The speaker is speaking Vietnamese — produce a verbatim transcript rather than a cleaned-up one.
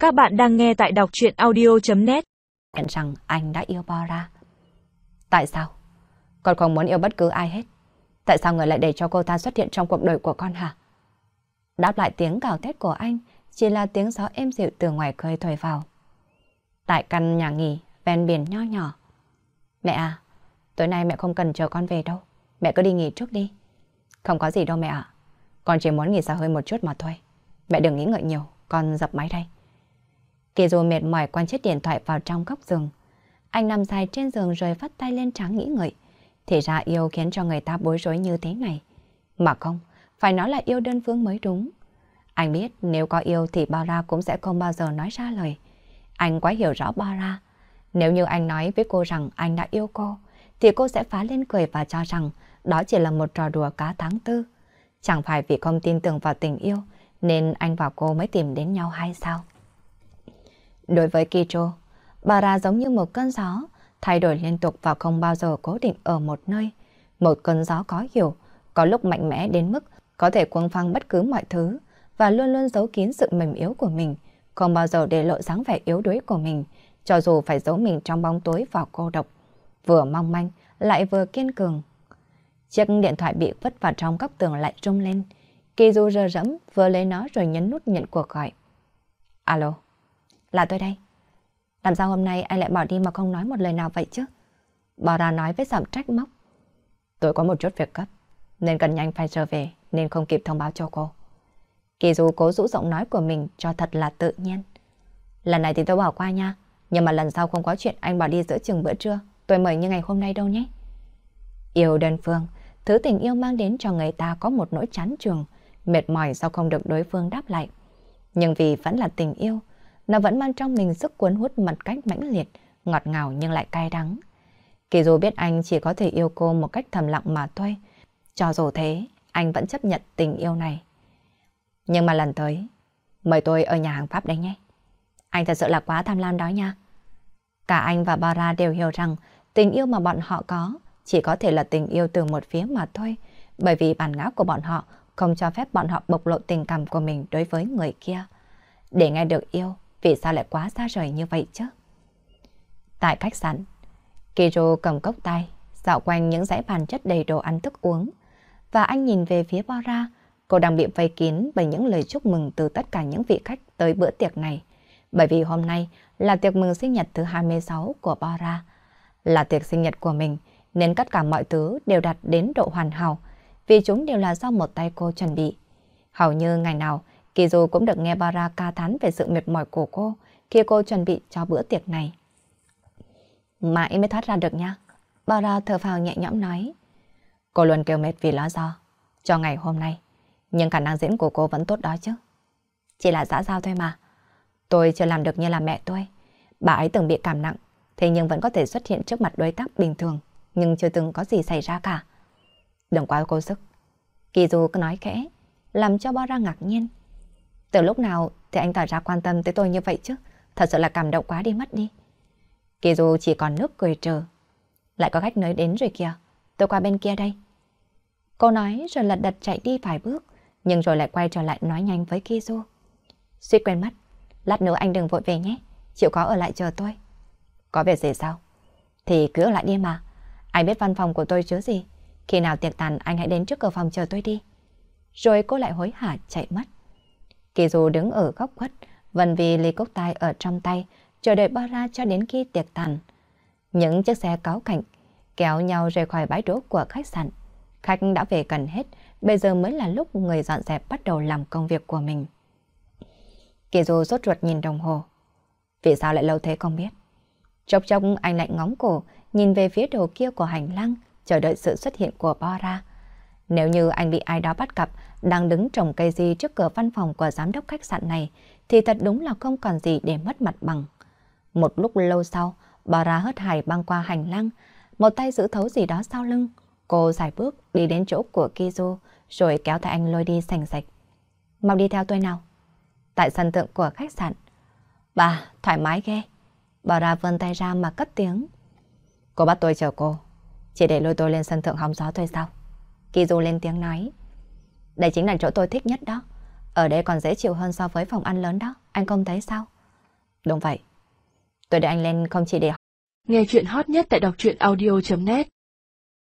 Các bạn đang nghe tại đọc truyện audio.net. Nhận rằng anh đã yêu Bora. Tại sao? Con không muốn yêu bất cứ ai hết. Tại sao người lại để cho cô ta xuất hiện trong cuộc đời của con hả? Đáp lại tiếng gào thét của anh chỉ là tiếng gió êm dịu từ ngoài khơi thổi vào. Tại căn nhà nghỉ ven biển nho nhỏ. Mẹ à, tối nay mẹ không cần chờ con về đâu. Mẹ cứ đi nghỉ trước đi. Không có gì đâu mẹ ạ. Con chỉ muốn nghỉ xa hơi một chút mà thôi. Mẹ đừng nghĩ ngợi nhiều, con dập máy đây. Kỳ Du mệt mỏi quăng chiếc điện thoại vào trong góc giường. Anh nằm dài trên giường rồi vắt tay lên trán nghĩ ngợi. Thì ra yêu khiến cho người ta bối rối như thế này. Mà không, phải nói là yêu đơn phương mới đúng. Anh biết nếu có yêu thì Bora cũng sẽ không bao giờ nói ra lời. Anh quá hiểu rõ Bora. Nếu như anh nói với cô rằng anh đã yêu cô, thì cô sẽ phá lên cười và cho rằng đó chỉ là một trò đùa cá tháng tư. Chẳng phải vì không tin tưởng vào tình yêu nên anh và cô mới tìm đến nhau hay sao? Đối với Kijo, Bora giống như một cơn gió, thay đổi liên tục và không bao giờ cố định ở một nơi. Một cơn gió có hiểu, có lúc mạnh mẽ đến mức có thể cuốn phăng bất cứ mọi thứ và luôn luôn giấu kín sự mềm yếu của mình, không bao giờ để lộ dáng vẻ yếu đuối của mình, cho dù phải giấu mình trong bóng tối và cô độc. Vừa mong manh, lại vừa kiên cường. Chiếc điện thoại bị vứt vào trong góc tường lại rung lên. Kijo rờ rẫm vừa lấy nó rồi nhấn nút nhận cuộc gọi. Alo, là tôi đây. Làm sao hôm nay anh lại bỏ đi mà không nói một lời nào vậy chứ? Bora nói với giọng trách móc. Tôi có một chút việc cấp, nên cần nhanh phải trở về, nên không kịp thông báo cho cô. Kijo cố rũ giọng nói của mình cho thật là tự nhiên. Lần này thì tôi bỏ qua nha, nhưng mà lần sau không có chuyện anh bỏ đi giữa chừng bữa trưa, tôi mời như ngày hôm nay đâu nhé. Yêu đơn phương, thứ tình yêu mang đến cho người ta có một nỗi chán chường, mệt mỏi do không được đối phương đáp lại. Nhưng vì vẫn là tình yêu, nó vẫn mang trong mình sức cuốn hút một cách mãnh liệt, ngọt ngào nhưng lại cay đắng. Kỳ dù biết anh chỉ có thể yêu cô một cách thầm lặng mà thôi, cho dù thế, anh vẫn chấp nhận tình yêu này. Nhưng mà lần tới, mời tôi ở nhà hàng Pháp đấy nhé. Anh thật sự là quá tham lam đó nha. Cả anh và Bora đều hiểu rằng tình yêu mà bọn họ có chỉ có thể là tình yêu từ một phía mà thôi, bởi vì bản ngã của bọn họ không cho phép bọn họ bộc lộ tình cảm của mình đối với người kia. Để nghe được yêu, vì sao lại quá xa rời như vậy chứ? Tại khách sạn, Kijo cầm cốc tay, dạo quanh những dãy bàn chất đầy đồ ăn thức uống. Và anh nhìn về phía Bora, cô đang bị vây kín bởi những lời chúc mừng từ tất cả những vị khách tới bữa tiệc này. Bởi vì hôm nay là tiệc mừng sinh nhật thứ hai mươi sáu của Bora. Là tiệc sinh nhật của mình, nên tất cả mọi thứ đều đạt đến độ hoàn hảo, vì chúng đều là do một tay cô chuẩn bị. Hầu như ngày nào, Kijo cũng được nghe Bora ca thán về sự mệt mỏi của cô khi cô chuẩn bị cho bữa tiệc này. Mãi mới thoát ra được nha. Bora thở phào nhẹ nhõm nói. Cô luôn kêu mệt vì lý do cho ngày hôm nay, nhưng khả năng diễn của cô vẫn tốt đó chứ. Chỉ là xã giao thôi mà. Tôi chưa làm được như là mẹ tôi. Bà ấy từng bị cảm nặng, thế nhưng vẫn có thể xuất hiện trước mặt đối tác bình thường, nhưng chưa từng có gì xảy ra cả. Đừng quá cố sức. Kizu cứ nói khẽ, làm cho Bora ngạc nhiên. Từ lúc nào thì anh tỏ ra quan tâm tới tôi như vậy chứ? Thật sự là cảm động quá đi mất đi. Kizu chỉ còn nước cười trừ. Lại có khách mới đến rồi kìa, tôi qua bên kia đây. Cô nói rồi lật đật chạy đi vài bước, nhưng rồi lại quay trở lại nói nhanh với Kizu. Suýt quên mất, lát nữa anh đừng vội về nhé, chịu khó ở lại chờ tôi. Có việc gì sao? Thì cứ ở lại đi mà. Anh biết văn phòng của tôi chứ gì. Khi nào tiệc tàn anh hãy đến trước cửa phòng chờ tôi đi. Rồi cô lại hối hả chạy mất. Kizu đứng ở góc khuất, vẫn vì ly cốc tai ở trong tay, chờ đợi Bora cho đến khi tiệc tàn. Những chiếc xe cáu cạnh kéo nhau rời khỏi bãi đỗ của khách sạn. Khách đã về gần hết, bây giờ mới là lúc người dọn dẹp bắt đầu làm công việc của mình. Kizu sốt ruột nhìn đồng hồ. Vì sao lại lâu thế không biết. Chốc chốc anh lại ngóng cổ, nhìn về phía đầu kia của hành lang, chờ đợi sự xuất hiện của Bora. Nếu như anh bị ai đó bắt gặp đang đứng trồng cây gì trước cửa văn phòng của giám đốc khách sạn này, thì thật đúng là không còn gì để mất mặt bằng. Một lúc lâu sau, Bora hớt hải băng qua hành lang, một tay giữ thấu gì đó sau lưng. Cô sải bước đi đến chỗ của Kizu, rồi kéo tay anh lôi đi sành sạch. Mau đi theo tôi nào. Tại sân thượng của khách sạn. Bà, thoải mái ghê. Bora vươn tay ra mà cất tiếng. Cô bắt tôi chờ cô, chỉ để lôi tôi lên sân thượng hóng gió thôi sao? Kizu lên tiếng nói. Đây chính là chỗ tôi thích nhất đó. Ở đây còn dễ chịu hơn so với phòng ăn lớn đó, anh không thấy sao? Đúng vậy. Tôi đưa anh lên không chỉ để... Nghe chuyện hot nhất tại đọc truyện audio chấm net